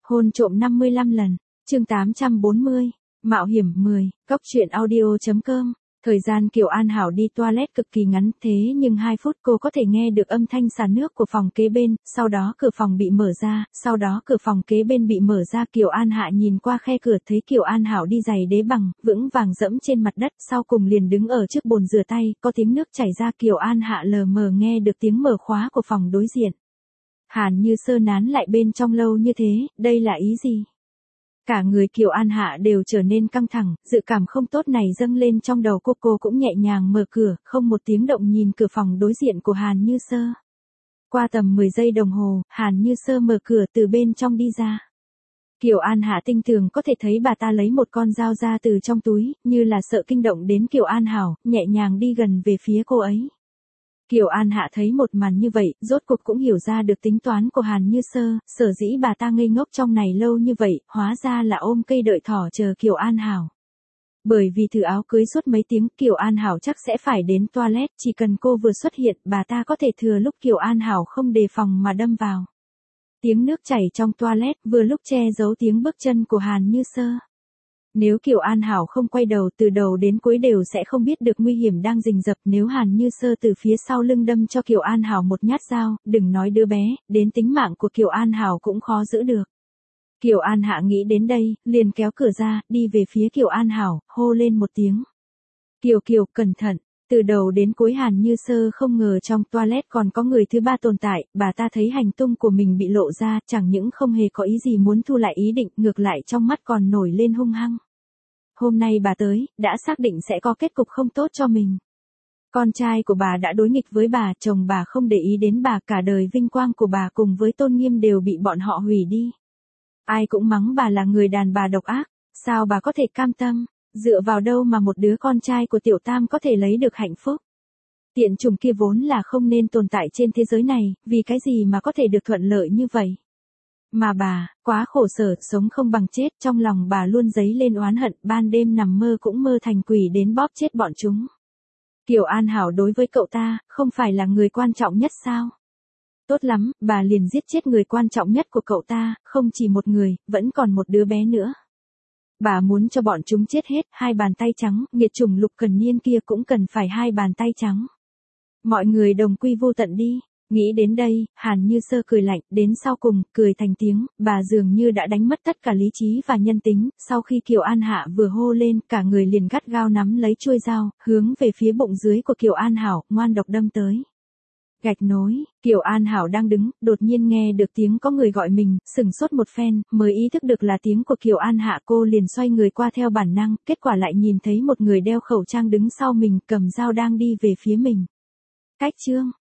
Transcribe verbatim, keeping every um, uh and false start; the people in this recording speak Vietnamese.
Hôn trộm năm mươi lăm lần. Chương tám trăm bốn mươi. Mạo hiểm mười. Cóc truyện audio chấm com. Thời gian Kiều An Hảo đi toilet cực kỳ ngắn, thế nhưng hai phút cô có thể nghe được âm thanh xả nước của phòng kế bên, sau đó cửa phòng bị mở ra, sau đó cửa phòng kế bên bị mở ra. Kiều An Hạ nhìn qua khe cửa thấy Kiều An Hảo đi giày đế bằng, vững vàng dẫm trên mặt đất, sau cùng liền đứng ở trước bồn rửa tay, có tiếng nước chảy ra. Kiều An Hạ lờ mờ nghe được tiếng mở khóa của phòng đối diện. Hàn Như Sơ nán lại bên trong lâu như thế, đây là ý gì? Cả người Kiều An Hạ đều trở nên căng thẳng, dự cảm không tốt này dâng lên trong đầu cô. Cô cũng nhẹ nhàng mở cửa, không một tiếng động nhìn cửa phòng đối diện của Hàn Như Sơ. Qua tầm mười giây đồng hồ, Hàn Như Sơ mở cửa từ bên trong đi ra. Kiều An Hạ tinh tường có thể thấy bà ta lấy một con dao ra từ trong túi, như là sợ kinh động đến Kiều An Hảo, nhẹ nhàng đi gần về phía cô ấy. Kiều An Hạ thấy một màn như vậy, rốt cuộc cũng hiểu ra được tính toán của Hàn Như Sơ, sở dĩ bà ta ngây ngốc trong này lâu như vậy, hóa ra là ôm cây đợi thỏ chờ Kiều An Hảo. Bởi vì thử áo cưới suốt mấy tiếng, Kiều An Hảo chắc sẽ phải đến toilet, chỉ cần cô vừa xuất hiện, bà ta có thể thừa lúc Kiều An Hảo không đề phòng mà đâm vào. Tiếng nước chảy trong toilet vừa lúc che giấu tiếng bước chân của Hàn Như Sơ. Nếu Kiều An Hảo không quay đầu, từ đầu đến cuối đều sẽ không biết được nguy hiểm đang rình rập. Nếu Hàn Như Sơ từ phía sau lưng đâm cho Kiều An Hảo một nhát dao, đừng nói đứa bé, đến tính mạng của Kiều An Hảo cũng khó giữ được. Kiều An Hạ nghĩ đến đây, liền kéo cửa ra, đi về phía Kiều An Hảo, hô lên một tiếng. Kiều Kiều, cẩn thận. Từ đầu đến cuối Hàn Như Sơ không ngờ trong toilet còn có người thứ ba tồn tại, bà ta thấy hành tung của mình bị lộ ra, chẳng những không hề có ý gì muốn thu lại ý định, ngược lại trong mắt còn nổi lên hung hăng. Hôm nay bà tới, đã xác định sẽ có kết cục không tốt cho mình. Con trai của bà đã đối nghịch với bà, chồng bà không để ý đến bà, cả đời vinh quang của bà cùng với tôn nghiêm đều bị bọn họ hủy đi. Ai cũng mắng bà là người đàn bà độc ác, sao bà có thể cam tâm, dựa vào đâu mà một đứa con trai của Tiểu Tam có thể lấy được hạnh phúc. Tiện chủng kia vốn là không nên tồn tại trên thế giới này, vì cái gì mà có thể được thuận lợi như vậy. Mà bà, quá khổ sở, sống không bằng chết, trong lòng bà luôn dấy lên oán hận, ban đêm nằm mơ cũng mơ thành quỷ đến bóp chết bọn chúng. Kiều An Hảo đối với cậu ta, không phải là người quan trọng nhất sao? Tốt lắm, bà liền giết chết người quan trọng nhất của cậu ta, không chỉ một người, vẫn còn một đứa bé nữa. Bà muốn cho bọn chúng chết hết, hai bàn tay trắng, nghiệt chủng Lục Cần Niên kia cũng cần phải hai bàn tay trắng. Mọi người đồng quy vô tận đi. Nghĩ đến đây, Hàn Như Sơ cười lạnh, đến sau cùng, cười thành tiếng, bà dường như đã đánh mất tất cả lý trí và nhân tính. Sau khi Kiều An Hạ vừa hô lên, cả người liền gắt gao nắm lấy chuôi dao, hướng về phía bụng dưới của Kiều An Hảo, ngoan độc đâm tới. Gạch nối, Kiều An Hảo đang đứng, đột nhiên nghe được tiếng có người gọi mình, sửng sốt một phen, mới ý thức được là tiếng của Kiều An Hạ. Cô liền xoay người qua theo bản năng, kết quả lại nhìn thấy một người đeo khẩu trang đứng sau mình, cầm dao đang đi về phía mình. Cách chương